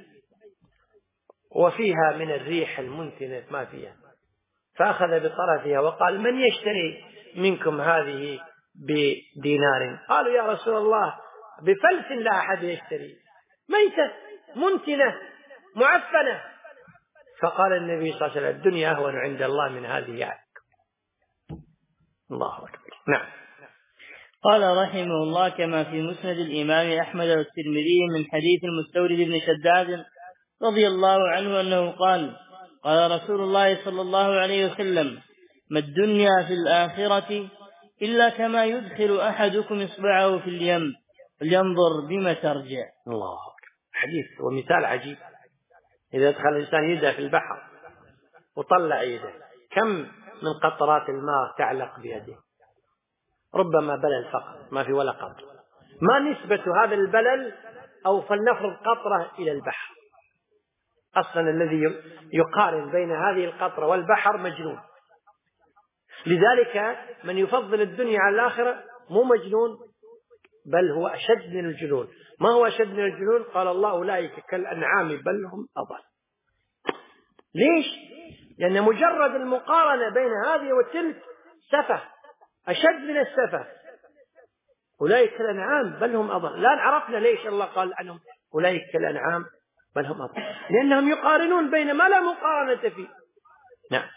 Speaker 1: وفيها من الريح المنتنة ما فيها، فأخذ بطرفها وقال: من يشتري منكم هذه بدينار؟ قالوا: يا رسول الله بفلس لا أحد يشتري، ميتة منتنة معفنة. فقال النبي صلى الله عليه وسلم: الدنيا أهون عند الله من هذه يعني. الله أكبر. نعم.
Speaker 2: قال رحمه الله: كما في مسند الإمام أحمد والترمذي من حديث المستورد بن شداد رضي الله عنه أنه قال: قال رسول الله صلى الله عليه وسلم: ما الدنيا في الآخرة إلا كما يدخل أحدكم إصبعه في اليم فلينظر بما ترجع.
Speaker 1: الله أكبر. حديث ومثال عجيب. إذا دخل الإنسان يده في البحر وطلع يده، كم من قطرات الماء تعلق بيده؟ ربما بلل فقط، ما في ولا قطر. ما نسبة هذا البلل، أو فلنفرض قطرة إلى البحر؟ أصلا الذي يقارن بين هذه القطرة والبحر مجنون. لذلك من يفضل الدنيا على الآخرة مو مجنون، بل هو أشد من الجنون. ما هو أشد من الجنون؟ قال الله: أولئك كالأنعام بل هم أضل. ليش؟ لأن مجرد المقارنة بين هذه وتلك سفه، أشد من السفه. أولئك كالأنعام بل هم أضل. الآن عرفنا ليش الله قال عنهم أولئك كالأنعام بل هم أضل، لأنهم يقارنون بين ما لا مقارنة فيه. نعم.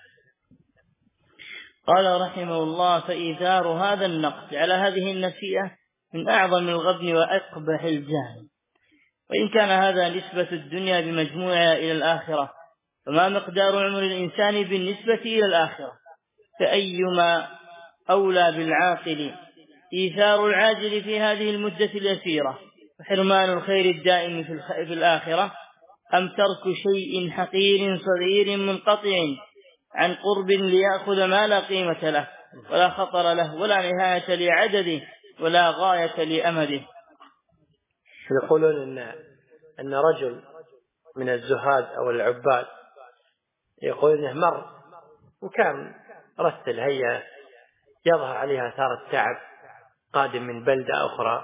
Speaker 2: قال رحمه الله: فإيثار هذا النقص على هذه النسيئة من أعظم الغبن وأقبح الجهل. وإن كان هذا نسبة الدنيا بمجموعها إلى الآخرة، فما مقدار عمر الإنسان بالنسبة إلى الآخرة؟ فأيما أولى بالعاقل إيثار العاجل في هذه المدة اليسيرة وحرمان الخير الدائم في الآخرة، أم ترك شيء حقير صغير منقطع عن قرب ليأخذ ما لا قيمة له ولا خطر له ولا نهاية لعدده ولا غاية لأمده؟
Speaker 1: يقولون إن أن رجل من الزهاد أو العباد يقول إنه مر وكان رث الهيئة يظهر عليها آثار التعب قادم من بلدة أخرى،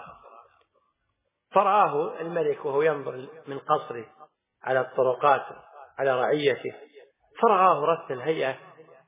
Speaker 1: فرآه الملك وهو ينظر من قصره على الطرقات على رعيته، فرآه رث الهيئة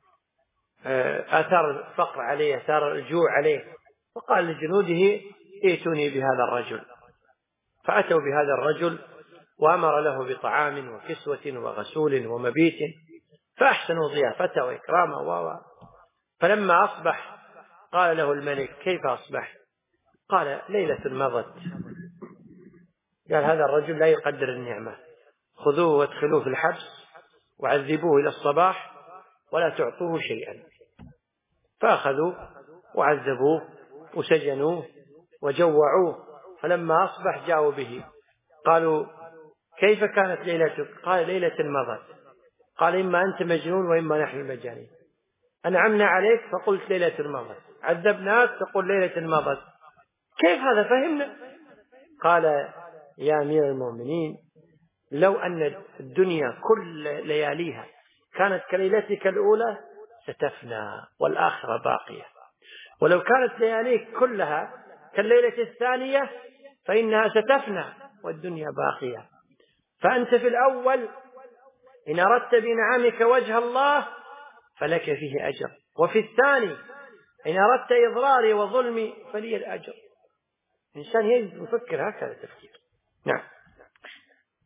Speaker 1: آثار الفقر عليه، آثار الجوع عليه، فقال لجنوده: ائتوني بهذا الرجل. فأتوا بهذا الرجل وأمر له بطعام وكسوة وغسول ومبيت، فأحسنوا ضيافته وإكرامه. و فلما أصبح قال له الملك: كيف أصبح؟ قال: ليلة مضت. قال: هذا الرجل لا يقدر النعمة، خذوه وادخلوه في الحبس وعذبوه إلى الصباح ولا تعطوه شيئا. فأخذوا وعذبوه وسجنوه وجوعوه، فلما أصبح جاءوا به قالوا: كيف كانت ليلتك؟ قال: ليلة مضت. قال: إما أنت مجنون وإما نحن المجانين. أنعمنا عليك فقلت ليلة مضت، عذبناك تقول ليلة مضت، كيف هذا؟ فهمنا. قال: يا أمير المؤمنين، لو أن الدنيا كل لياليها كانت كليلتك الأولى ستفنى والآخرة باقية، ولو كانت لياليك كلها كالليلة الثانية فإنها ستفنى والدنيا باقية. فأنت في الأول إن أردت بنعمك وجه الله فلك فيه أجر، وفي الثاني إن أردت إضراري وظلمي فلي الأجر. الإنسان يجب يفكر هكذا تفكير. نعم.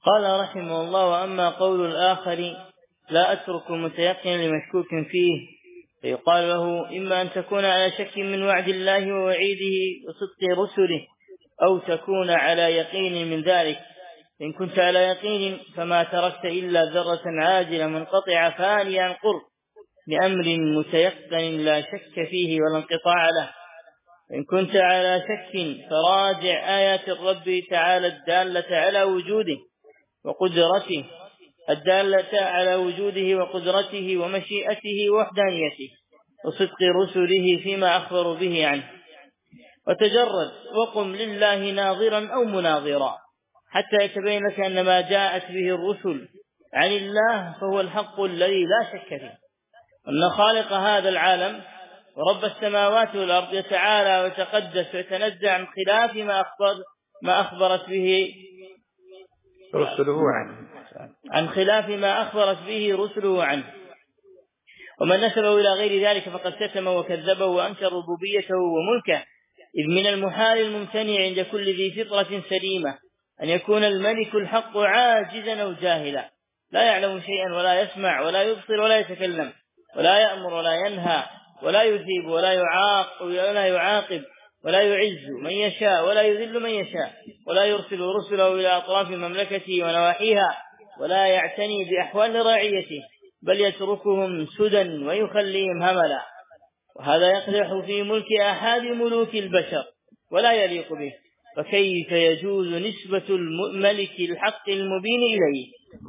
Speaker 2: قال رحمه الله: وأما قول الآخر لا أترك متيقنا لمشكوك فيه، فيقال له: إما أن تكون على شك من وعد الله ووعيده وصدق رسله، أو تكون على يقين من ذلك. إن كنت على يقين فما تركت إلا ذرة عاجلة منقطعة فانية عن قرب لأمر متيقن لا شك فيه ولا انقطاع له. إن كنت على شك فراجع آيات الرب تعالى الدالة على وجوده وقدرته الدالة على وجوده وقدرته ومشيئته ووحدانيته وصدق رسله فيما أخبروا به عنه، وتجرد وقم لله ناظرا أو مناظرا حتى يتبين لك أن ما جاءت به الرسل عن الله فهو الحق الذي لا شك فيه، أن خالق هذا العالم ورب السماوات والأرض يتعالى وتقدس ويتنزع عن خلاف ما أخبر ما أخبرت به
Speaker 1: رسله عنه
Speaker 2: عن خلاف ما أخبرت به رسله عنه. ومن نسبه إلى غير ذلك فقد شتم وكذبه وأنكر ربوبيته وملكه، إذ من المحال الممتنع عند كل ذي فطرة سليمة أن يكون الملك الحق عاجزا أو جاهلا، لا يعلم شيئا ولا يسمع ولا يبصر ولا يتكلم ولا يأمر ولا ينهى ولا يثيب ولا يعاقب ولا يعاقب ولا يعز من يشاء ولا يذل من يشاء، ولا يرسل رسله إلى أطراف مملكته ونواحيها، ولا يعتني بأحوال رعيته، بل يتركهم سدى ويخليهم هملا. وهذا يقدح في ملك أحد ملوك البشر ولا يليق به، فكيف يجوز نسبة الملك الحق المبين إليه؟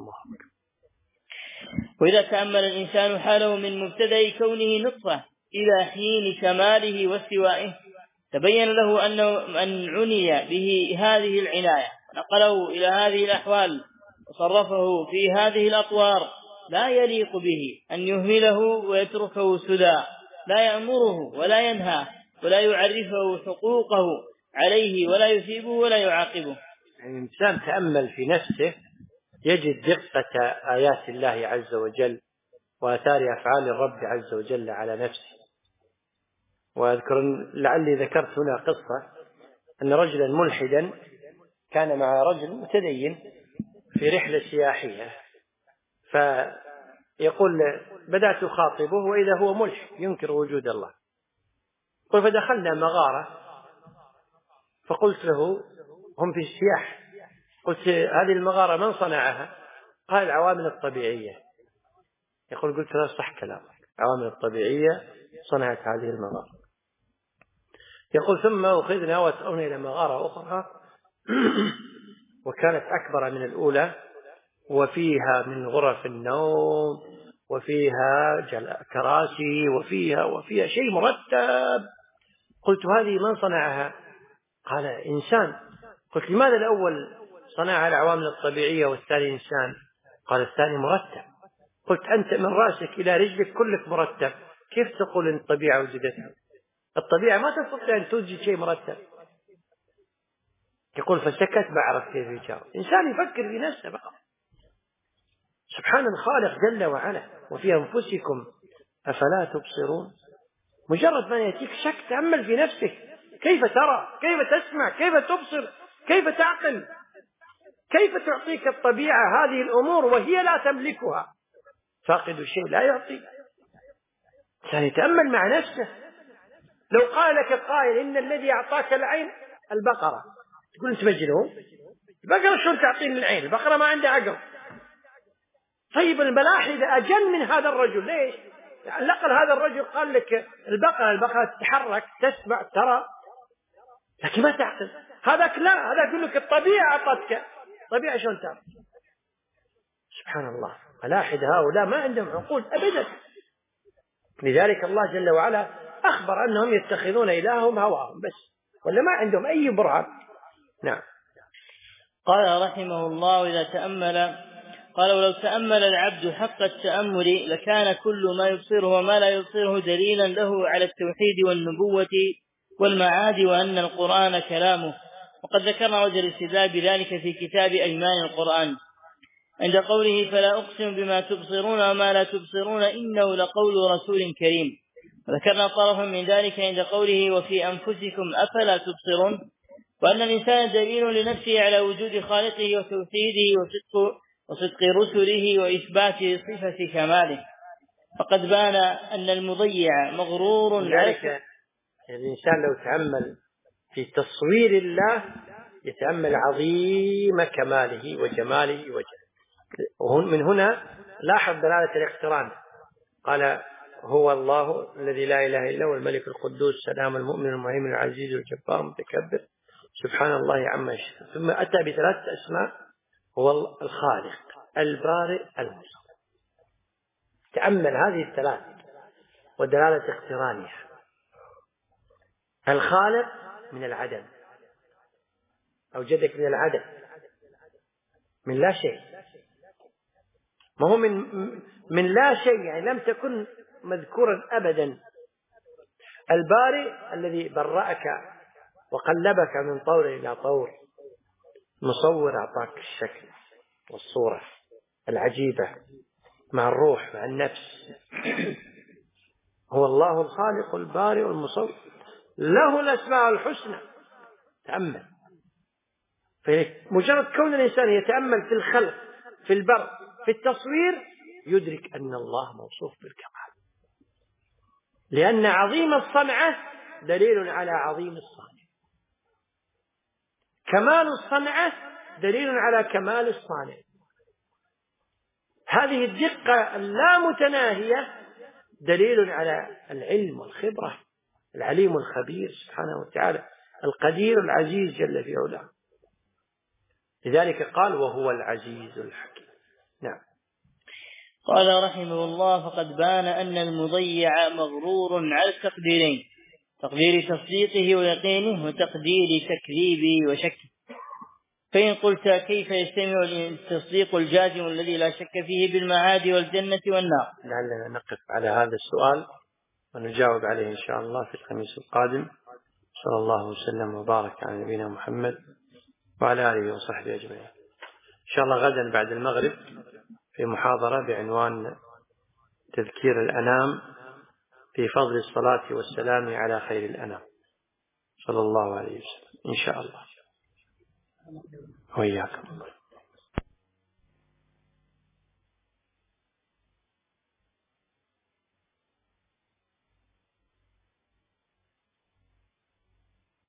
Speaker 2: وإذا تأمل الإنسان حاله من مبتدأ كونه نطفة إلى حين كماله واستوائه تبين له أنه أن عني به هذه العناية ونقله إلى هذه الأحوال وصرفه في هذه الأطوار لا يليق به أن يهمله ويتركه سدى، لا يأمره ولا ينهى ولا يعرفه حقوقه عليه ولا يثيبه ولا يعاقبه.
Speaker 1: يعني الإنسان تأمل في نفسه يجد دقة آيات الله عز وجل وآثار أفعال الرب عز وجل على نفسه. وأذكر لعلي ذكرت هنا قصة أن رجلا ملحدا كان مع رجل متدين في رحلة سياحية، فيقول بدأت أخاطبه وإذا هو ملحد ينكر وجود الله. قل فدخلنا مغارة فقلت له هم في السياح، قلت هذه المغارة من صنعها؟ قال العوامل الطبيعية. يقول قلت له صح كلامك، العوامل الطبيعية صنعت هذه المغارة. يقول ثم أخذنا واتأونا إلى مغارة أخرى وكانت أكبر من الأولى وفيها من غرف النوم وفيها كراسي وفيها وفيها شيء مرتب. قلت هذه من صنعها؟ قال إنسان. قلت لماذا الأول صنعها العوامل الطبيعية والثاني إنسان؟ قال الثاني مرتب. قلت أنت من رأسك إلى رجلك كلك مرتب، كيف تقول إن الطبيعة وجدتها؟ الطبيعة ما تستطيع أن توجد شيء مرتب. يقول فسكت بعرف كيف يجاوب. إنسان يفكر في نفسه بقى. سبحان الخالق جل وعلا. وفي أنفسكم أفلا تبصرون. مجرد ما يأتيك شك تأمل في نفسك، كيف ترى، كيف تسمع، كيف تبصر، كيف تعقل، كيف تعطيك الطبيعة هذه الأمور وهي لا تملكها. فاقد الشيء لا يعطي. سيتأمل مع نفسه. لو قال لك القائل إن الذي أعطاك العين البقرة، تقول أنت مجنون، البقرة شلون تعطيني العين؟ البقرة ما عندها عقل. طيب الملاحدة أجل من هذا الرجل، ليش؟ يعني لقل هذا الرجل قال لك البقرة البقرة تتحرك تسمع ترى لكن ما تعقل. هذاك لا، هذا يقول لك الطبيعة أعطتك. الطبيعة شلون تعرف؟ سبحان الله. ملاحدة هؤلاء ما عندهم عقول أبدا. لذلك الله جل وعلا أخبر أنهم يتخذون إلههم هواهم بس، ولا ما عندهم أي برهان. نعم.
Speaker 2: قال رحمه الله: إذا تأمل قال ولو تأمل العبد حق التأمل لكان كل ما يبصره وما لا يبصره دليلا له على التوحيد والنبوة والمعاد وأن القرآن كلامه. وقد ذكرنا وجه الاستدلال بذلك في كتاب أيمان القرآن عند قوله: فلا أقسم بما تبصرون وما لا تبصرون إنه لقول رسول كريم. وذكرنا طرفا من ذلك عند قوله: وفي أنفسكم أفلا تبصرون. وأن الإنسان دليل لنفسه على وجود خالقه وتوحيده وصدق, وصدق رسله وإثبات صفة كماله. فقد بان أن المضيع مغرور.
Speaker 1: لذلك الإنسان لو تأمل في تصوير الله يتأمل عظيم كماله وجماله وجلاله. من هنا لاحظ دلالة الاقتران، قال هو الله الذي لا إله إلا هو الملك القدوس السلام المؤمن المهيمن العزيز الجبار المتكبر سبحان الله عما يشركون، ثم أتى بثلاثة أسماء: هو الخالق البارئ المصور. تأمل هذه الثلاث ودلالة اقترانها. الخالق من العدم، أوجدك من العدم، من لا شيء، ما هو من من لا شيء يعني لم تكن مذكورا أبدا. البارئ الذي برأك وقلبك من طور إلى طور، مصور أعطاك الشكل والصورة العجيبة مع الروح مع النفس. هو الله الخالق البارئ المصور، له الأسماء الحسنى. تأمل، فمجرد كون الإنسان يتأمل في الخلق في البر في التصوير يدرك أن الله موصوف بالكمال، لأن عظيم الصنعة دليل على عظيم الصانع، كمال الصنعة دليل على كمال الصانع. هذه الدقة اللامتناهية دليل على العلم والخبرة، العليم الخبير سبحانه وتعالى، القدير العزيز جل في علاه. لذلك قال وهو العزيز الحكيم. نعم.
Speaker 2: قال رحمه الله: فقد بان أن المضيع مغرور على التقديرين، تقدير تصديقه ويقينه وتقدير تكذيبه وشكه. فإن قلت كيف يجتمع التصديق الجازم الذي لا شك فيه بالمعاد والجنة والنار؟
Speaker 1: لعلنا نقف على هذا السؤال ونجاوب عليه إن شاء الله في الخميس القادم. صلى الله وسلم وبارك على نبينا محمد وعلى آله وصحبه أجمعين. إن شاء الله غدا بعد المغرب في محاضرة بعنوان تذكير الأنام في فضل الصلاة والسلام على خير الأنام صلى الله عليه وسلم إن شاء الله. وإياكم.